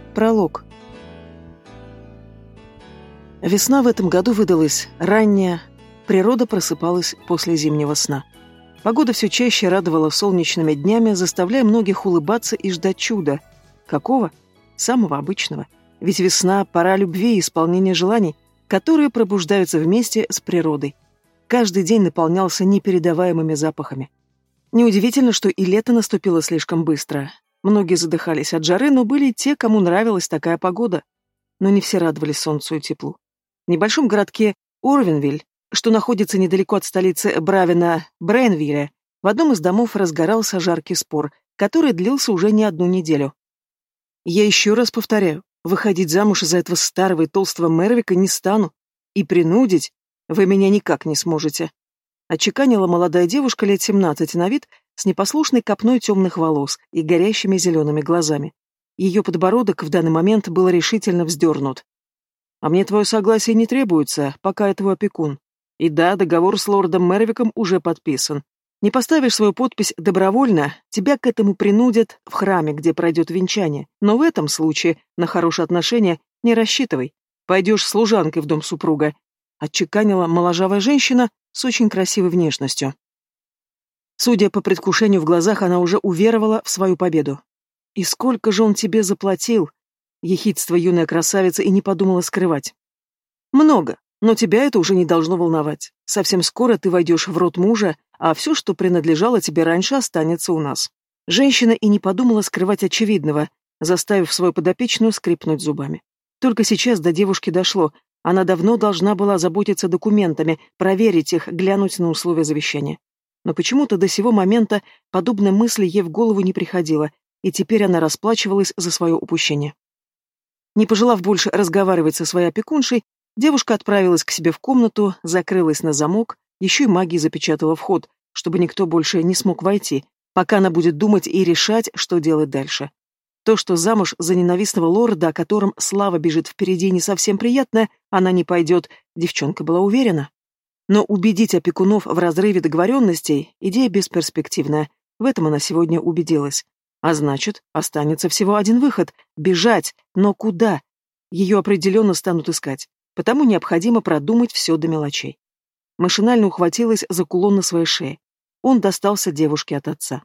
Пролог. Весна в этом году выдалась ранняя, природа просыпалась после зимнего сна. Погода все чаще радовала солнечными днями, заставляя многих улыбаться и ждать чуда. Какого? Самого обычного. Ведь весна — пора любви и исполнения желаний, которые пробуждаются вместе с природой. Каждый день наполнялся непередаваемыми запахами. Неудивительно, что и лето наступило слишком быстро. Многие задыхались от жары, но были и те, кому нравилась такая погода. Но не все радовались солнцу и теплу. В небольшом городке Орвенвиль, что находится недалеко от столицы Бравена Брейнвилля, в одном из домов разгорался жаркий спор, который длился уже не одну неделю. «Я еще раз повторяю, выходить замуж из-за этого старого и толстого Мервика не стану, и принудить вы меня никак не сможете», отчеканила молодая девушка лет 17 на вид, с непослушной копной темных волос и горящими зелеными глазами. Ее подбородок в данный момент был решительно вздернут. «А мне твое согласие не требуется, пока я твой опекун. И да, договор с лордом Мервиком уже подписан. Не поставишь свою подпись добровольно, тебя к этому принудят в храме, где пройдет венчание. Но в этом случае на хорошие отношения не рассчитывай. Пойдешь служанкой в дом супруга», отчеканила моложавая женщина с очень красивой внешностью. Судя по предвкушению в глазах, она уже уверовала в свою победу. «И сколько же он тебе заплатил?» Ехидство юная красавица и не подумала скрывать. «Много, но тебя это уже не должно волновать. Совсем скоро ты войдешь в род мужа, а все, что принадлежало тебе раньше, останется у нас». Женщина и не подумала скрывать очевидного, заставив свою подопечную скрипнуть зубами. Только сейчас до девушки дошло. Она давно должна была заботиться документами, проверить их, глянуть на условия завещания. Но почему-то до сего момента подобная мысль ей в голову не приходила, и теперь она расплачивалась за свое упущение. Не пожелав больше разговаривать со своей опекуншей, девушка отправилась к себе в комнату, закрылась на замок, еще и магией запечатала вход, чтобы никто больше не смог войти, пока она будет думать и решать, что делать дальше. То, что замуж за ненавистного лорда, о котором слава бежит впереди, не совсем приятно, она не пойдет, девчонка была уверена. Но убедить опекунов в разрыве договоренностей – идея бесперспективная, в этом она сегодня убедилась. А значит, останется всего один выход – бежать, но куда? Ее определенно станут искать, потому необходимо продумать все до мелочей. Машинально ухватилась за кулон на своей шее. Он достался девушке от отца.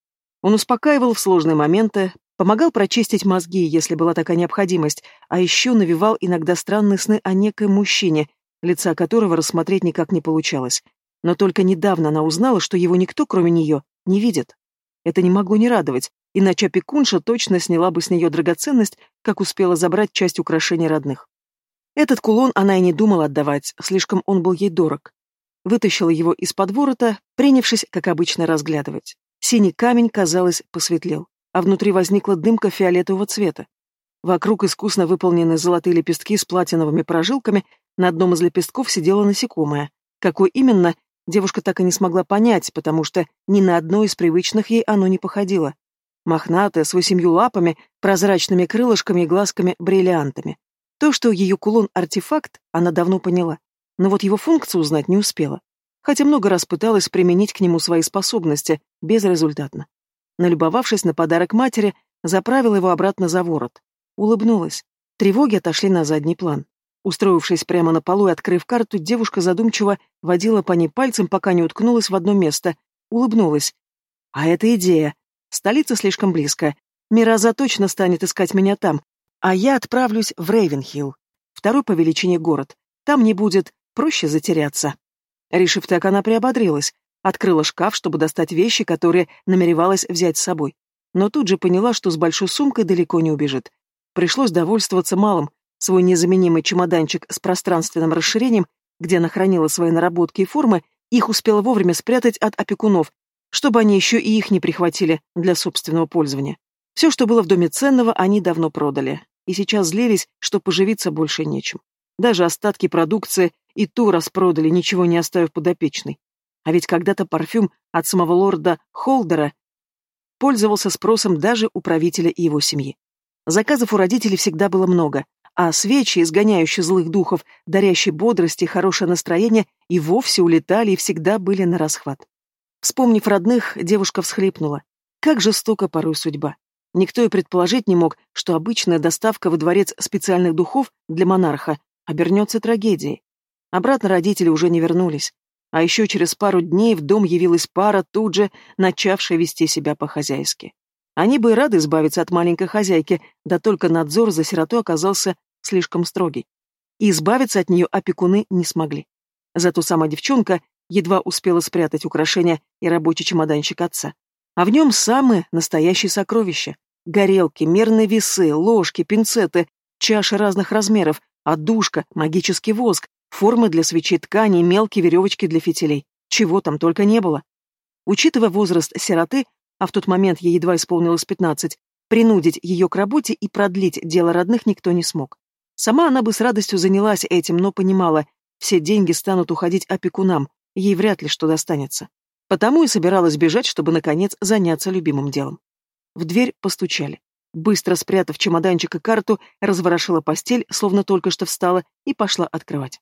Он успокаивал в сложные моменты, помогал прочистить мозги, если была такая необходимость, а еще навевал иногда странные сны о некоем мужчине, лица которого рассмотреть никак не получалось. Но только недавно она узнала, что его никто, кроме нее, не видит. Это не могло не радовать, иначе опекунша точно сняла бы с нее драгоценность, как успела забрать часть украшений родных. Этот кулон она и не думала отдавать, слишком он был ей дорог. Вытащила его из-под ворота, принявшись, как обычно, разглядывать. Синий камень, казалось, посветлел, а внутри возникла дымка фиолетового цвета. Вокруг искусно выполнены золотые лепестки с платиновыми прожилками, на одном из лепестков сидело насекомое. Какой именно, девушка так и не смогла понять, потому что ни на одно из привычных ей оно не походило. Мохнатое, с 8 лапами, прозрачными крылышками и глазками-бриллиантами. То, что ее кулон-артефакт, она давно поняла, но вот его функцию узнать не успела. Хотя много раз пыталась применить к нему свои способности, безрезультатно. Налюбовавшись на подарок матери, заправила его обратно за ворот. Улыбнулась. Тревоги отошли на задний план. Устроившись прямо на полу и открыв карту, девушка задумчиво водила по ней пальцем, пока не уткнулась в одно место. Улыбнулась. А это идея. Столица слишком близко. Мираза точно станет искать меня там, а я отправлюсь в Рейвенхилл, второй по величине город. Там не будет проще затеряться. Решив так, она приободрилась. Открыла шкаф, чтобы достать вещи, которые намеревалась взять с собой. Но тут же поняла, что с большой сумкой далеко не убежит. Пришлось довольствоваться малым. Свой незаменимый чемоданчик с пространственным расширением, где она хранила свои наработки и формы, их успела вовремя спрятать от опекунов, чтобы они еще и их не прихватили для собственного пользования. Все, что было в доме ценного, они давно продали. И сейчас злились, что поживиться больше нечем. Даже остатки продукции и ту распродали, ничего не оставив подопечной. А ведь когда-то парфюм от самого лорда Холдера пользовался спросом даже у правителя и его семьи. Заказов у родителей всегда было много, а свечи, изгоняющие злых духов, дарящие бодрость и хорошее настроение, и вовсе улетали и всегда были на расхват. Вспомнив родных, девушка всхлипнула. Как жестока порой судьба. Никто и предположить не мог, что обычная доставка во дворец специальных духов для монарха обернется трагедией. Обратно родители уже не вернулись. А еще через пару дней в дом явилась пара, тут же начавшая вести себя по-хозяйски. Они бы и рады избавиться от маленькой хозяйки, да только надзор за сиротой оказался слишком строгий. И избавиться от нее опекуны не смогли. Зато сама девчонка едва успела спрятать украшения и рабочий чемоданчик отца. А в нем самые настоящие сокровища. Горелки, мерные весы, ложки, пинцеты, чаши разных размеров, отдушка, магический воск, формы для свечей ткани, мелкие веревочки для фитилей. Чего там только не было. Учитывая возраст сироты, а в тот момент ей едва исполнилось 15, принудить ее к работе и продлить дело родных никто не смог. Сама она бы с радостью занялась этим, но понимала, все деньги станут уходить опекунам, ей вряд ли что достанется. Потому и собиралась бежать, чтобы, наконец, заняться любимым делом. В дверь постучали. Быстро спрятав чемоданчик и карту, разворошила постель, словно только что встала, и пошла открывать.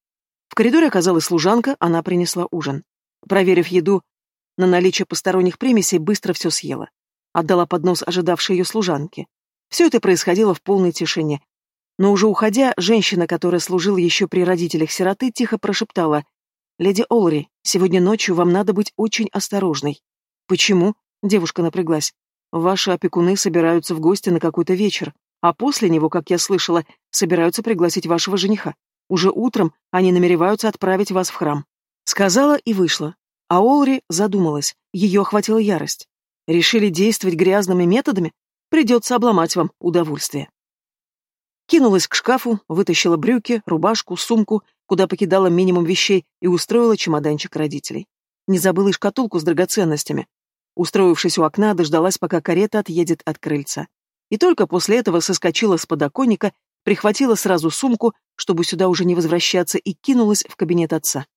В коридоре оказалась служанка, она принесла ужин. Проверив еду на наличие посторонних примесей, быстро все съела. Отдала поднос ожидавшей ее служанке. Все это происходило в полной тишине. Но уже уходя, женщина, которая служила еще при родителях сироты, тихо прошептала: «Леди Олри, сегодня ночью вам надо быть очень осторожной». «Почему?» — девушка напряглась. «Ваши опекуны собираются в гости на какой-то вечер, а после него, как я слышала, собираются пригласить вашего жениха. Уже утром они намереваются отправить вас в храм». Сказала и вышла. А Олри задумалась, ее охватила ярость. «Решили действовать грязными методами? Придется обломать вам удовольствие». Кинулась к шкафу, вытащила брюки, рубашку, сумку, куда покидала минимум вещей, и устроила чемоданчик родителей. Не забыла и шкатулку с драгоценностями. Устроившись у окна, дождалась, пока карета отъедет от крыльца. И только после этого соскочила с подоконника, прихватила сразу сумку, чтобы сюда уже не возвращаться, и кинулась в кабинет отца.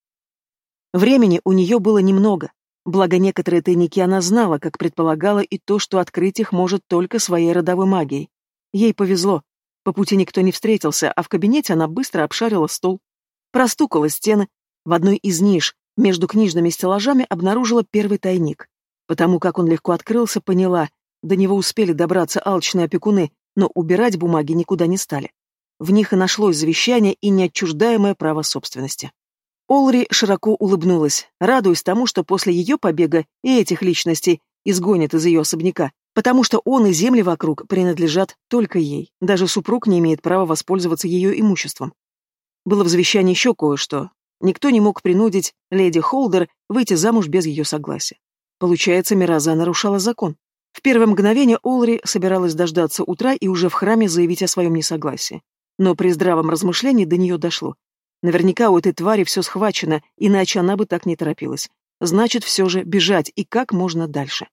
Времени у нее было немного, благо некоторые тайники она знала, как предполагала, и то, что открыть их может только своей родовой магией. Ей повезло. По пути никто не встретился, а в кабинете она быстро обшарила стол. Простукала стены. В одной из ниш, между книжными стеллажами, обнаружила первый тайник. Потому как он легко открылся, поняла, до него успели добраться алчные опекуны, но убирать бумаги никуда не стали. В них и нашлось завещание и неотчуждаемое право собственности. Олри широко улыбнулась, радуясь тому, что после ее побега и этих личностей изгонят из ее особняка, потому что он и земли вокруг принадлежат только ей, даже супруг не имеет права воспользоваться ее имуществом. Было в завещании еще кое-что. Никто не мог принудить леди Холдер выйти замуж без ее согласия. Получается, Мираза нарушала закон. В первое мгновение Олри собиралась дождаться утра и уже в храме заявить о своем несогласии. Но при здравом размышлении до нее дошло. Наверняка у этой твари все схвачено, иначе она бы так не торопилась. Значит, все же бежать и как можно дальше.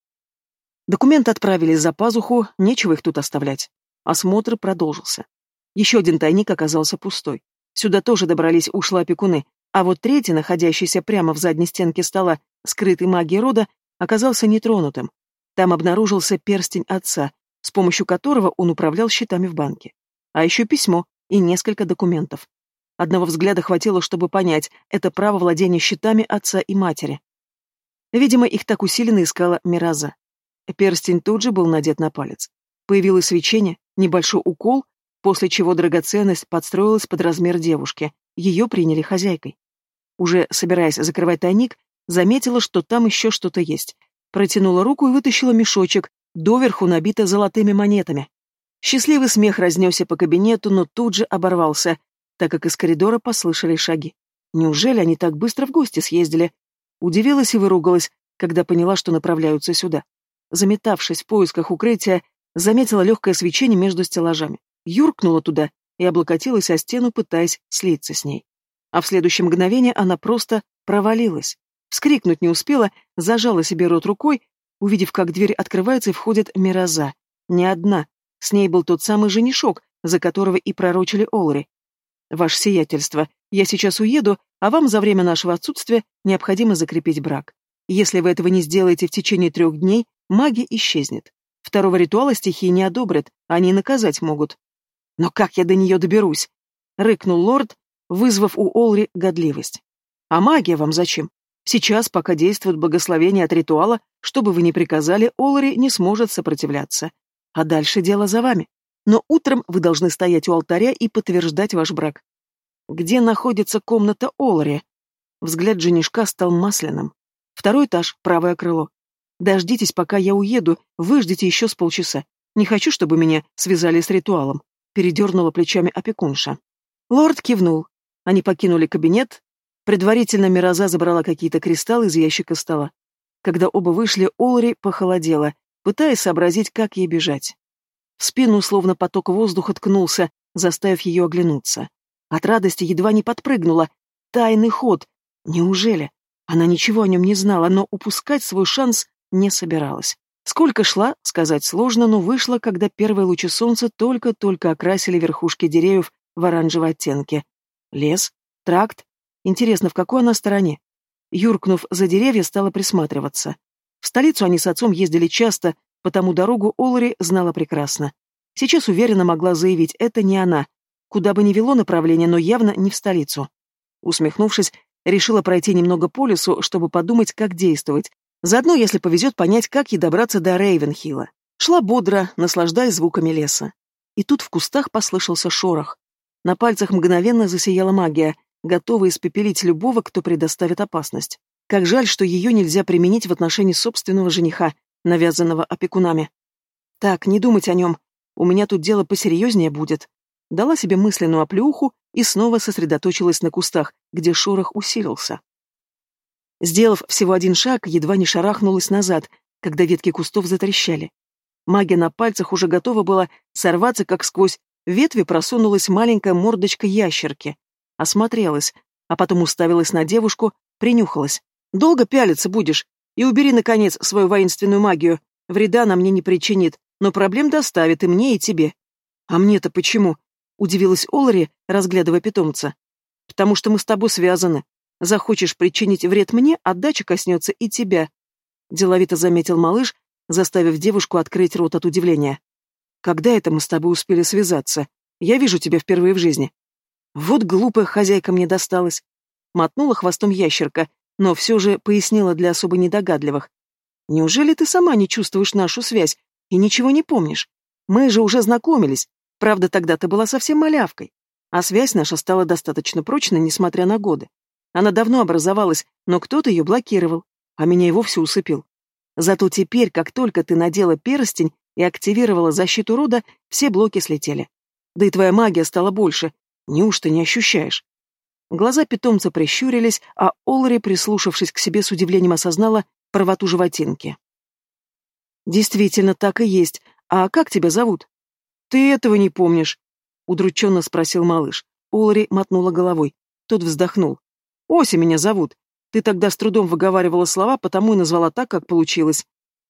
Документы отправили за пазуху, нечего их тут оставлять. Осмотр продолжился. Еще один тайник оказался пустой. Сюда тоже добрались ушлые опекуны, а вот третий, находящийся прямо в задней стенке стола, скрытый магией рода, оказался нетронутым. Там обнаружился перстень отца, с помощью которого он управлял счетами в банке. А еще письмо и несколько документов. Одного взгляда хватило, чтобы понять, это право владения счетами отца и матери. Видимо, их так усиленно искала Мираза. Перстень тут же был надет на палец. Появилось свечение, небольшой укол, после чего драгоценность подстроилась под размер девушки. Ее приняли хозяйкой. Уже собираясь закрывать тайник, заметила, что там еще что-то есть. Протянула руку и вытащила мешочек, доверху набитый золотыми монетами. Счастливый смех разнесся по кабинету, но тут же оборвался, так как из коридора послышались шаги. Неужели они так быстро в гости съездили? Удивилась и выругалась, когда поняла, что направляются сюда. Заметавшись в поисках укрытия, заметила легкое свечение между стеллажами. Юркнула туда и облокотилась о стену, пытаясь слиться с ней. А в следующее мгновение она просто провалилась. Вскрикнуть не успела, зажала себе рот рукой, увидев, как дверь открывается и входит Мираза. Не одна. С ней был тот самый женишок, за которого и пророчили Олри. «Ваше сиятельство, я сейчас уеду, а вам за время нашего отсутствия необходимо закрепить брак. Если вы этого не сделаете в течение 3 дней, магия исчезнет. Второго ритуала стихии не одобрят, они наказать могут». «Но как я до нее доберусь?» — рыкнул лорд, вызвав у Олри годливость. «А магия вам зачем? Сейчас, пока действует благословение от ритуала, что бы вы ни приказали, Олари не сможет сопротивляться. А дальше дело за вами. Но утром вы должны стоять у алтаря и подтверждать ваш брак. Где находится комната Олари? Взгляд женишка стал масляным. Второй этаж, правое крыло. Дождитесь, пока я уеду, выждите еще с полчаса. Не хочу, чтобы меня связали с ритуалом. Передернула плечами опекунша. Лорд кивнул. Они покинули кабинет. Предварительно Мироза забрала какие-то кристаллы из ящика стола. Когда оба вышли, Олари похолодела, пытаясь сообразить, как ей бежать. В спину словно поток воздуха ткнулся, заставив ее оглянуться. От радости едва не подпрыгнула. Тайный ход. Неужели? Она ничего о нем не знала, но упускать свой шанс не собиралась. Сколько шла, сказать сложно, но вышло, когда первые лучи солнца только-только окрасили верхушки деревьев в оранжевые оттенки. Лес? Тракт? Интересно, в какой она стороне? Юркнув за деревья, стала присматриваться. В столицу они с отцом ездили часто, потому дорогу Олари знала прекрасно. Сейчас уверенно могла заявить, это не она. Куда бы ни вело направление, но явно не в столицу. Усмехнувшись, решила пройти немного по лесу, чтобы подумать, как действовать. Заодно, если повезет, понять, как ей добраться до Рейвенхилла. Шла бодро, наслаждаясь звуками леса. И тут в кустах послышался шорох. На пальцах мгновенно засияла магия, готовая испепелить любого, кто предоставит опасность. Как жаль, что ее нельзя применить в отношении собственного жениха, навязанного опекунами. Так, не думать о нем. У меня тут дело посерьезнее будет. Дала себе мысленную оплеуху и снова сосредоточилась на кустах, где шорох усилился. Сделав всего один шаг, едва не шарахнулась назад, когда ветки кустов затрещали. Магия на пальцах уже готова была сорваться, как сквозь ветви просунулась маленькая мордочка ящерки. Осмотрелась, а потом уставилась на девушку, принюхалась. «Долго пялиться будешь? И убери, наконец, свою воинственную магию. Вреда она мне не причинит, но проблем доставит и мне, и тебе». «А мне-то почему?» — удивилась Олари, разглядывая питомца. «Потому что мы с тобой связаны. Захочешь причинить вред мне, отдача коснется и тебя», — деловито заметил малыш, заставив девушку открыть рот от удивления. «Когда это мы с тобой успели связаться? Я вижу тебя впервые в жизни». «Вот глупая хозяйка мне досталась», — мотнула хвостом ящерка, но все же пояснила для особо недогадливых. «Неужели ты сама не чувствуешь нашу связь и ничего не помнишь? Мы же уже знакомились, правда, тогда ты была совсем малявкой, а связь наша стала достаточно прочной, несмотря на годы. Она давно образовалась, но кто-то ее блокировал, а меня и вовсе усыпил. Зато теперь, как только ты надела перстень и активировала защиту рода, все блоки слетели. Да и твоя магия стала больше. Неужто не ощущаешь?» Глаза питомца прищурились, а Олари, прислушавшись к себе, с удивлением осознала правоту животинки. «Действительно, так и есть. А как тебя зовут?» «Ты этого не помнишь?» — удрученно спросил малыш. Олари мотнула головой. Тот вздохнул. «Ося меня зовут. Ты тогда с трудом выговаривала слова, потому и назвала так, как получилось.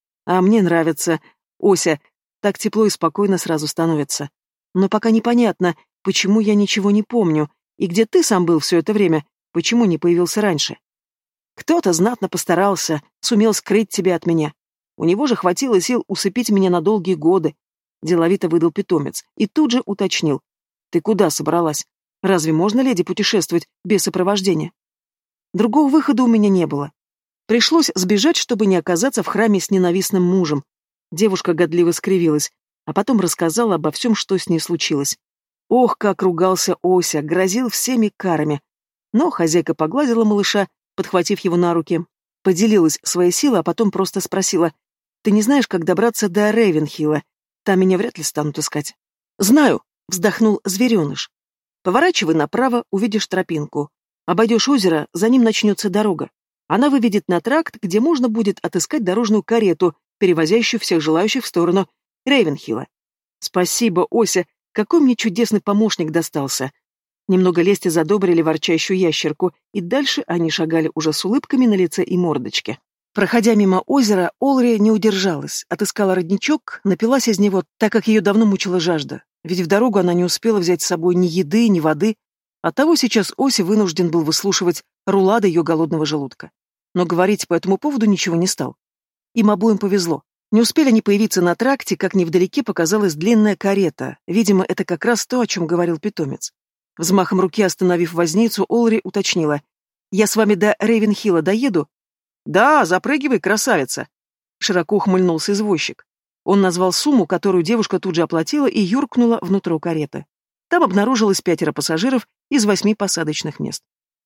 А мне нравится. Ося. Так тепло и спокойно сразу становится. Но пока непонятно, почему я ничего не помню, и где ты сам был все это время, почему не появился раньше? Кто-то знатно постарался, сумел скрыть тебя от меня. У него же хватило сил усыпить меня на долгие годы», — деловито выдал питомец, и тут же уточнил. «Ты куда собралась? Разве можно леди путешествовать без сопровождения?» Другого выхода у меня не было. Пришлось сбежать, чтобы не оказаться в храме с ненавистным мужем. Девушка годливо скривилась, а потом рассказала обо всем, что с ней случилось. Ох, как ругался Ося, грозил всеми карами. Но хозяйка погладила малыша, подхватив его на руки, поделилась своей силой, а потом просто спросила: «Ты не знаешь, как добраться до Рейвенхилла? Там меня вряд ли станут искать». «Знаю», — вздохнул звереныш. «Поворачивай направо, увидишь тропинку. Обойдешь озеро, за ним начнется дорога. Она выведет на тракт, где можно будет отыскать дорожную карету, перевозящую всех желающих в сторону Рейвенхилла». «Спасибо, Ося, какой мне чудесный помощник достался». Немного лести задобрили ворчащую ящерку, и дальше они шагали уже с улыбками на лице и мордочке. Проходя мимо озера, Олари не удержалась, отыскала родничок, напилась из него, так как ее давно мучила жажда. Ведь в дорогу она не успела взять с собой ни еды, ни воды. Оттого сейчас Оси вынужден был выслушивать рулады ее голодного желудка. Но говорить по этому поводу ничего не стал. Им обоим повезло. Не успели они появиться на тракте, как невдалеке показалась длинная карета. Видимо, это как раз то, о чем говорил питомец. Взмахом руки остановив возницу, Олари уточнила: Я с вами до Рейвенхилла доеду?» «Да, запрыгивай, красавица!» Широко ухмыльнулся извозчик. Он назвал сумму, которую девушка тут же оплатила и юркнула внутрь кареты. Там обнаружилось 5 пассажиров из 8 посадочных мест.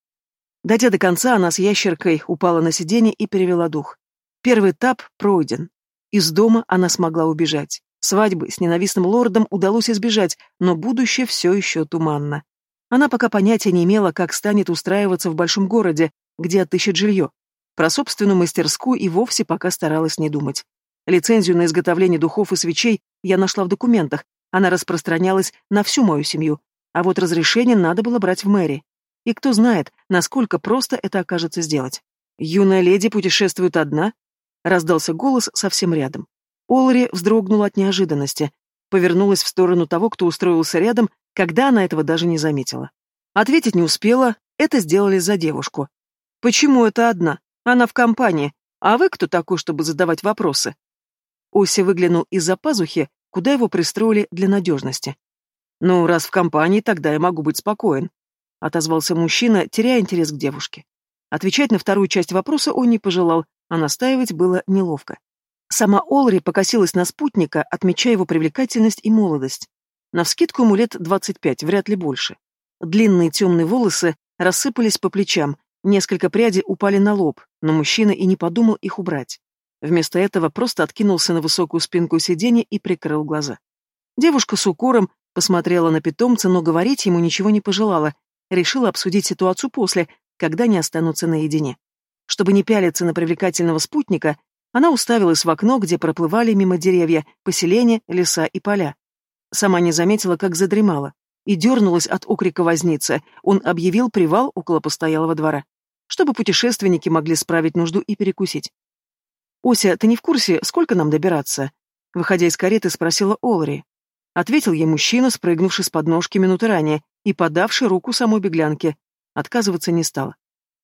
Дойдя до конца, она с ящеркой упала на сиденье и перевела дух. Первый этап пройден. Из дома она смогла убежать. Свадьбы с ненавистным лордом удалось избежать, но будущее все еще туманно. Она пока понятия не имела, как станет устраиваться в большом городе, где отыщет жилье. Про собственную мастерскую и вовсе пока старалась не думать. Лицензию на изготовление духов и свечей я нашла в документах, она распространялась на всю мою семью, а вот разрешение надо было брать в мэрии. И кто знает, насколько просто это окажется сделать. «Юная леди путешествует одна?» — раздался голос совсем рядом. Олари вздрогнула от неожиданности, повернулась в сторону того, кто устроился рядом, когда она этого даже не заметила. Ответить не успела, это сделали за девушку. «Почему это одна? Она в компании. А вы кто такой, чтобы задавать вопросы?» Ося выглянул из-за пазухи, куда его пристроили для надежности. «Ну, раз в компании, тогда я могу быть спокоен», — отозвался мужчина, теряя интерес к девушке. Отвечать на вторую часть вопроса он не пожелал, а настаивать было неловко. Сама Олри покосилась на спутника, отмечая его привлекательность и молодость. Навскидку ему лет 25, вряд ли больше. Длинные темные волосы рассыпались по плечам, несколько прядей упали на лоб, но мужчина и не подумал их убрать. Вместо этого просто откинулся на высокую спинку сиденья и прикрыл глаза. Девушка с укором посмотрела на питомца, но говорить ему ничего не пожелала, решила обсудить ситуацию после, когда они останутся наедине. Чтобы не пялиться на привлекательного спутника, она уставилась в окно, где проплывали мимо деревья, поселения, леса и поля. Сама не заметила, как задремала, и дернулась от окрика возницы. Он объявил привал около постоялого двора, чтобы путешественники могли справить нужду и перекусить. «Ося, ты не в курсе, сколько нам добираться?» Выходя из кареты, спросила Олари. Ответил ей мужчина, спрыгнувший с подножки минуты ранее и подавший руку самой беглянке. Отказываться не стала.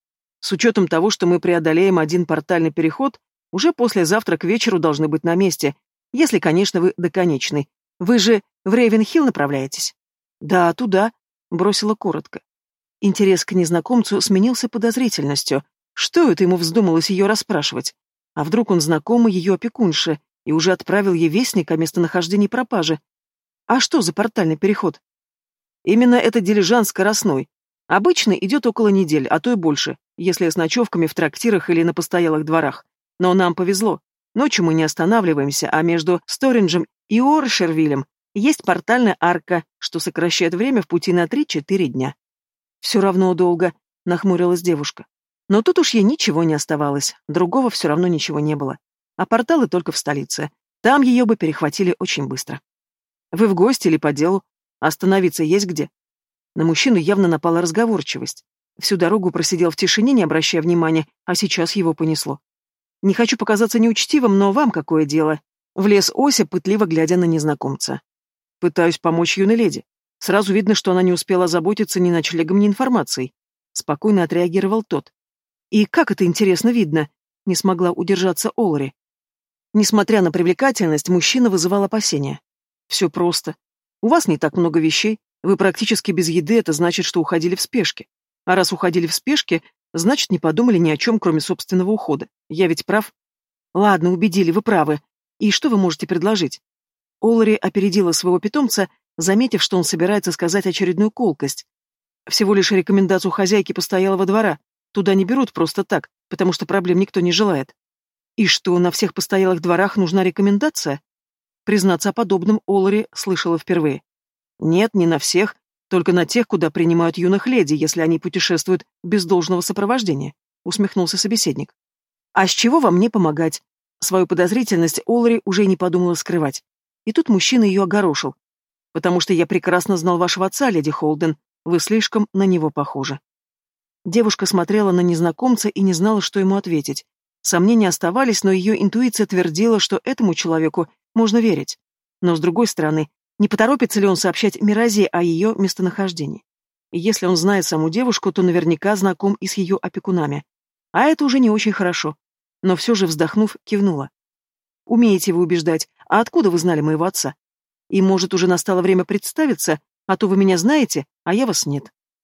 «С учетом того, что мы преодолеем один портальный переход, уже послезавтра к вечеру должны быть на месте, если, конечно, вы до конечной. Вы же в Рейвенхилл направляетесь?» «Да, туда», — бросила коротко. Интерес к незнакомцу сменился подозрительностью. Что это ему вздумалось ее расспрашивать? А вдруг он знакомый ее опекунше и уже отправил ей вестник о местонахождении пропажи? А что за портальный переход? Именно это дилижанс скоростной. Обычно идет около недели, а то и больше, если с ночевками в трактирах или на постоялых дворах. Но нам повезло. Ночью мы не останавливаемся, а между Сторинджем и Оршервиллем есть портальная арка, что сокращает время в пути на 3-4 дня. «Все равно долго», — нахмурилась девушка. Но тут уж ей ничего не оставалось, другого все равно ничего не было. А порталы только в столице. Там ее бы перехватили очень быстро. «Вы в гости или по делу? Остановиться есть где?» На мужчину явно напала разговорчивость. Всю дорогу просидел в тишине, не обращая внимания, а сейчас его понесло. «Не хочу показаться неучтивым, но вам какое дело?» Влез Ося, пытливо глядя на незнакомца. «Пытаюсь помочь юной леди. Сразу видно, что она не успела озаботиться ни ночлегом, ни информацией». Спокойно отреагировал тот. «И как это интересно видно?» Не смогла удержаться Олари. Несмотря на привлекательность, мужчина вызывал опасения. «Все просто. У вас не так много вещей, вы практически без еды, это значит, что уходили в спешке. А раз уходили в спешке, значит, не подумали ни о чем, кроме собственного ухода. Я ведь прав?» «Ладно, убедили, вы правы. И что вы можете предложить?» Олари опередила своего питомца, заметив, что он собирается сказать очередную колкость. «Всего лишь рекомендацию хозяйки постоялого двора. Туда не берут просто так, потому что проблем никто не желает». «И что, на всех постоялых дворах нужна рекомендация?» Признаться, о подобном Олари слышала впервые. «Нет, не на всех, только на тех, куда принимают юных леди, если они путешествуют без должного сопровождения», — усмехнулся собеседник. «А с чего вам мне помогать?» Свою подозрительность Олари уже не подумала скрывать. И тут мужчина ее огорошил. «Потому что я прекрасно знал вашего отца, леди Холден. Вы слишком на него похожи». Девушка смотрела на незнакомца и не знала, что ему ответить. Сомнения оставались, но ее интуиция твердила, что этому человеку можно верить. Но, с другой стороны, не поторопится ли он сообщать Миразе о ее местонахождении? И если он знает саму девушку, то наверняка знаком и с ее опекунами. А это уже не очень хорошо. Но все же, вздохнув, кивнула. «Умеете вы убеждать. А откуда вы знали моего отца? И, может, уже настало время представиться, а то вы меня знаете, а я вас нет».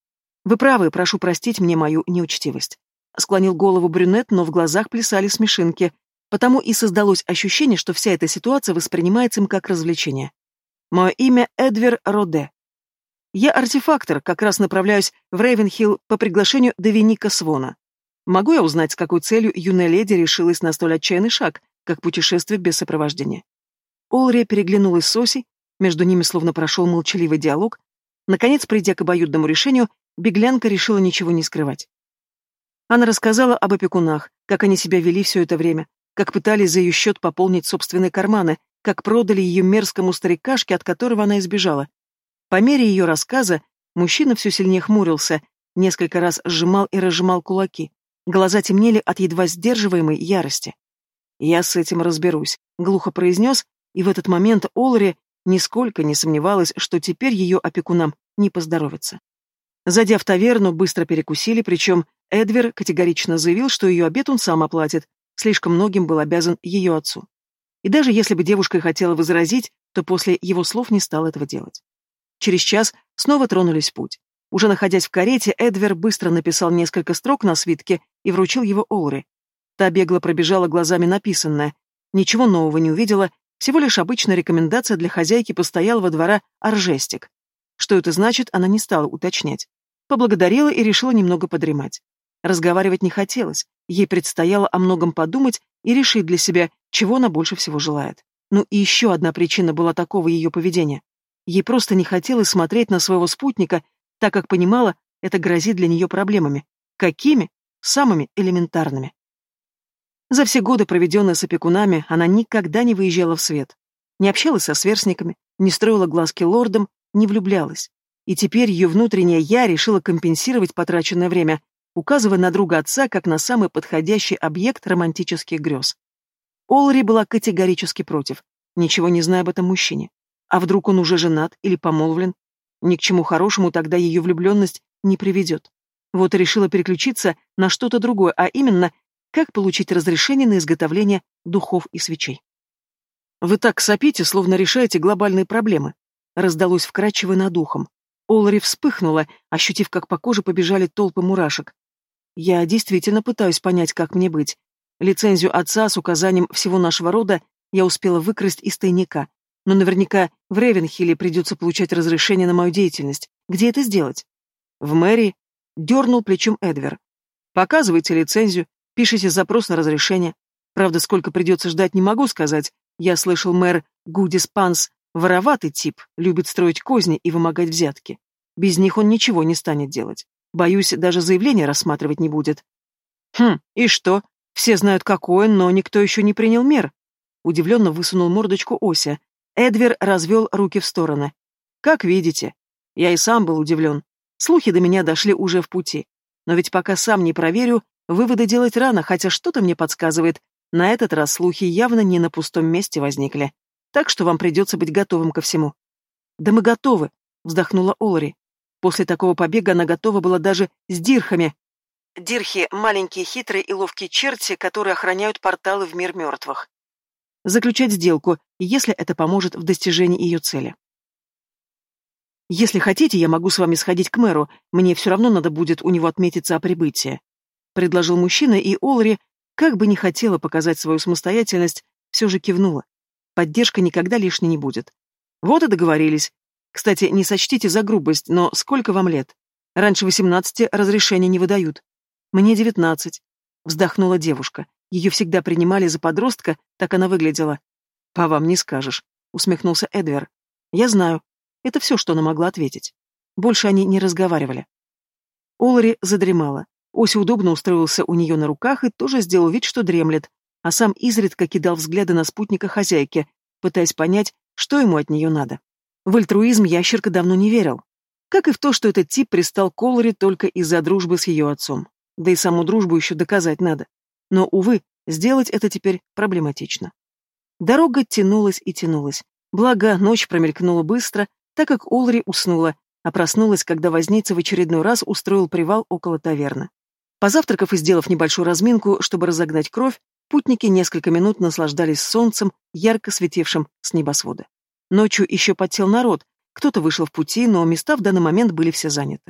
Вы правы, прошу простить мне мою неучтивость. Склонил голову брюнет, но в глазах плясали смешинки, потому и создалось ощущение, что вся эта ситуация воспринимается им как развлечение. Мое имя Эдвер Роде. Я артефактор, как раз направляюсь в Рейвенхилл по приглашению Доминика Свона. Могу я узнать, с какой целью юная леди решилась на столь отчаянный шаг, как путешествие без сопровождения? Олри переглянулась с Оси, между ними словно прошел молчаливый диалог. Наконец, придя к обоюдному решению, беглянка решила ничего не скрывать. Она рассказала об опекунах, как они себя вели все это время, как пытались за ее счет пополнить собственные карманы, как продали ее мерзкому старикашке, от которого она избежала. По мере ее рассказа мужчина все сильнее хмурился, несколько раз сжимал и разжимал кулаки. Глаза темнели от едва сдерживаемой ярости. «Я с этим разберусь», — глухо произнес, и в этот момент Олри нисколько не сомневалась, что теперь ее опекунам не поздоровится. Зайдя в таверну, быстро перекусили, причем Эдвер категорично заявил, что ее обед он сам оплатит, слишком многим был обязан ее отцу. И даже если бы девушка и хотела возразить, то после его слов не стала этого делать. Через час снова тронулись в путь. Уже находясь в карете, Эдвер быстро написал несколько строк на свитке и вручил его Олри. Та бегло пробежала глазами написанное. Ничего нового не увидела, всего лишь обычная рекомендация для хозяйки постоялого двора Аржестик. Что это значит, она не стала уточнять. Поблагодарила и решила немного подремать. Разговаривать не хотелось, ей предстояло о многом подумать и решить для себя, чего она больше всего желает. Ну и еще одна причина была такого ее поведения. Ей просто не хотелось смотреть на своего спутника, так как понимала, это грозит для нее проблемами. Какими? Самыми элементарными. За все годы, проведенные с опекунами, она никогда не выезжала в свет. Не общалась со сверстниками, не строила глазки лордам, не влюблялась. И теперь ее внутреннее «я» решила компенсировать потраченное время, указывая на друга отца как на самый подходящий объект романтических грез. Олри была категорически против, ничего не зная об этом мужчине. А вдруг он уже женат или помолвлен? Ни к чему хорошему тогда ее влюбленность не приведет. Вот и решила переключиться на что-то другое, а именно, как получить разрешение на изготовление духов и свечей. «Вы так сопите, словно решаете глобальные проблемы», — раздалось вкрадчиво над ухом. Олари вспыхнула, ощутив, как по коже побежали толпы мурашек. «Я действительно пытаюсь понять, как мне быть. Лицензию отца с указанием всего нашего рода я успела выкрасть из тайника, но наверняка в Рейвенхилле придется получать разрешение на мою деятельность. Где это сделать?» «В мэрии», — дернул плечом Эдвер. «Показывайте лицензию, пишите запрос на разрешение. Правда, сколько придется ждать, не могу сказать. Я слышал, мэр Гудис Панс вороватый тип, любит строить козни и вымогать взятки. Без них он ничего не станет делать. Боюсь, даже заявление рассматривать не будет». И что? Все знают, какой он, но никто еще не принял мер». Удивленно высунул мордочку Ося. Эдвер развел руки в стороны. «Как видите. Я и сам был удивлен. Слухи до меня дошли уже в пути. Но ведь пока сам не проверю, выводы делать рано, хотя что-то мне подсказывает, на этот раз слухи явно не на пустом месте возникли. Так что вам придется быть готовым ко всему». «Да мы готовы», — вздохнула Олари. После такого побега она готова была даже с дирхами. Дирхи — маленькие хитрые и ловкие черти, которые охраняют порталы в мир мертвых. Заключать сделку, если это поможет в достижении ее цели. «Если хотите, я могу с вами сходить к мэру, мне все равно надо будет у него отметиться о прибытии», — предложил мужчина, и Олари, как бы не хотела показать свою самостоятельность, все же кивнула. Поддержка никогда лишней не будет. «Вот и договорились. Кстати, не сочтите за грубость, но сколько вам лет? Раньше 18 разрешения не выдают». «Мне 19», — вздохнула девушка. Ее всегда принимали за подростка, так она выглядела. «По вам не скажешь», — усмехнулся Эдвер. «Я знаю». Это все, что она могла ответить. Больше они не разговаривали. Олари задремала. Ося удобно устроился у нее на руках и тоже сделал вид, что дремлет, а сам изредка кидал взгляды на спутника хозяйки, пытаясь понять, что ему от нее надо. В альтруизм ящерка давно не верил. Как и в то, что этот тип пристал к Олари только из-за дружбы с ее отцом. Да и саму дружбу еще доказать надо. Но, увы, сделать это теперь проблематично. Дорога тянулась и тянулась. Благо, ночь промелькнула быстро, так как Олари уснула, а проснулась, когда возница в очередной раз устроил привал около таверны. Позавтракав и сделав небольшую разминку, чтобы разогнать кровь, путники несколько минут наслаждались солнцем, ярко светившим с небосвода. Ночью еще подсел народ, кто-то вышел в пути, но места в данный момент были все заняты.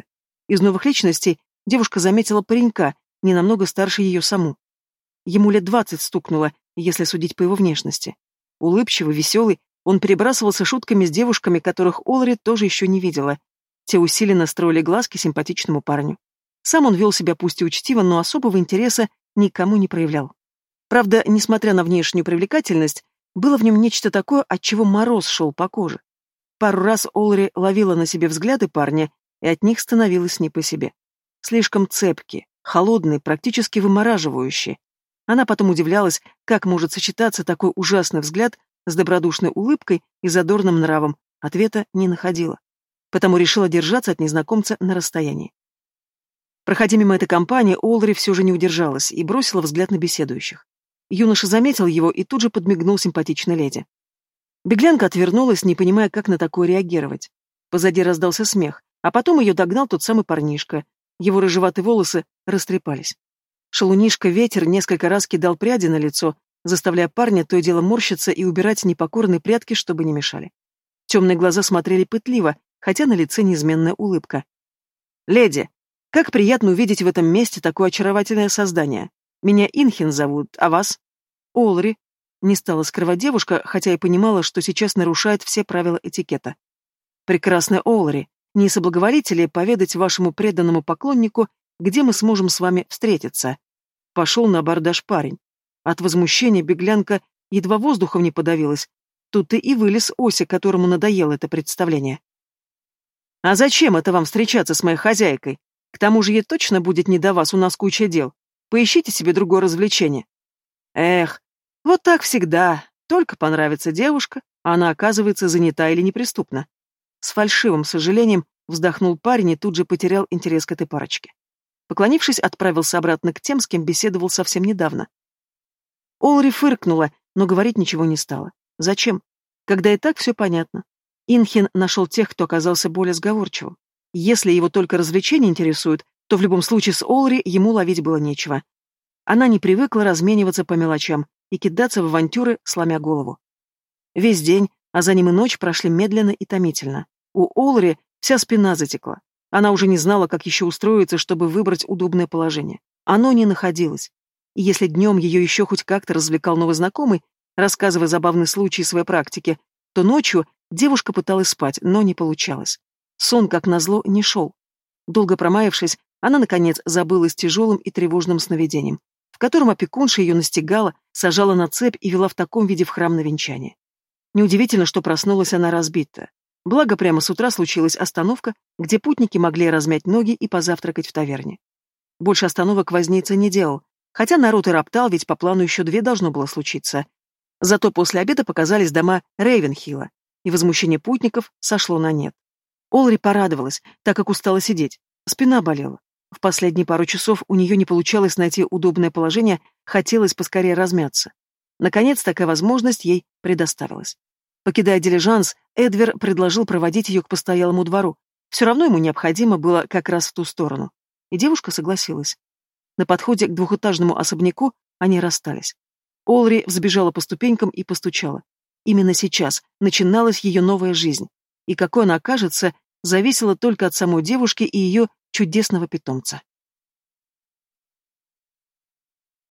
Из новых личностей девушка заметила паренька, не намного старше ее саму. Ему лет 20 стукнуло, если судить по его внешности. Улыбчивый, веселый, он перебрасывался шутками с девушками, которых Олари тоже еще не видела. Те усиленно строили глазки симпатичному парню. Сам он вел себя пусть и учтиво, но особого интереса никому не проявлял. Правда, несмотря на внешнюю привлекательность, было в нем нечто такое, от чего мороз шел по коже. Пару раз Олари ловила на себе взгляды парня, и от них становилось не по себе. Слишком цепкие, холодные, практически вымораживающие. Она потом удивлялась, как может сочетаться такой ужасный взгляд с добродушной улыбкой и задорным нравом, ответа не находила. Потому решила держаться от незнакомца на расстоянии. Проходя мимо этой компании, Олари все же не удержалась и бросила взгляд на беседующих. Юноша заметил его и тут же подмигнул симпатичной леди. Беглянка отвернулась, не понимая, как на такое реагировать. Позади раздался смех, а потом ее догнал тот самый парнишка. Его рыжеватые волосы растрепались. Шалунишка ветер несколько раз кидал пряди на лицо, заставляя парня то и дело морщиться и убирать непокорные прядки, чтобы не мешали. Темные глаза смотрели пытливо, хотя на лице неизменная улыбка. «Леди, как приятно увидеть в этом месте такое очаровательное создание. Меня Инхин зовут, а вас?» «Олари», — не стала скрывать девушка, хотя и понимала, что сейчас нарушает все правила этикета. «Прекрасная Олари, не соблаговолите ли поведать вашему преданному поклоннику, где мы сможем с вами встретиться?» Пошел на абордаж парень. От возмущения беглянка едва воздухом не подавилась. Тут и вылез Ося, которому надоело это представление. «А зачем это вам встречаться с моей хозяйкой? К тому же ей точно будет не до вас, у нас куча дел. Поищите себе другое развлечение». Эх, вот так всегда. Только понравится девушка, а она оказывается занята или неприступна. С фальшивым сожалением вздохнул парень и тут же потерял интерес к этой парочке. Поклонившись, отправился обратно к тем, с кем беседовал совсем недавно. Олари фыркнула, но говорить ничего не стала. Зачем? Когда и так все понятно. Инхин нашел тех, кто оказался более сговорчивым. Если его только развлечения интересуют, то в любом случае с Олари ему ловить было нечего. Она не привыкла размениваться по мелочам и кидаться в авантюры, сломя голову. Весь день, а за ним и ночь прошли медленно и томительно. У Олари вся спина затекла. Она уже не знала, как еще устроиться, чтобы выбрать удобное положение. Оно не находилось. И если днем ее еще хоть как-то развлекал новый знакомый, рассказывая забавные случаи своей практики, то ночью девушка пыталась спать, но не получалось. Сон, как назло, не шел. Долго промаявшись, она, наконец, забылась тяжелым и тревожным сновидением, в котором опекунша ее настигала, сажала на цепь и вела в таком виде в храм на венчание. Неудивительно, что проснулась она разбитая. Благо, прямо с утра случилась остановка, где путники могли размять ноги и позавтракать в таверне. Больше остановок возница не делал, хотя народ и роптал, ведь по плану еще 2 должно было случиться. Зато после обеда показались дома Рейвенхилла, и возмущение путников сошло на нет. Олари порадовалась, так как устала сидеть. Спина болела. В последние пару часов у нее не получалось найти удобное положение, хотелось поскорее размяться. Наконец, такая возможность ей предоставилась. Покидая дилижанс, Эдвер предложил проводить ее к постоялому двору. Все равно ему необходимо было как раз в ту сторону. И девушка согласилась. На подходе к двухэтажному особняку они расстались. Олари взбежала по ступенькам и постучала. Именно сейчас начиналась ее новая жизнь. И какой она окажется, зависело только от самой девушки и ее чудесного питомца.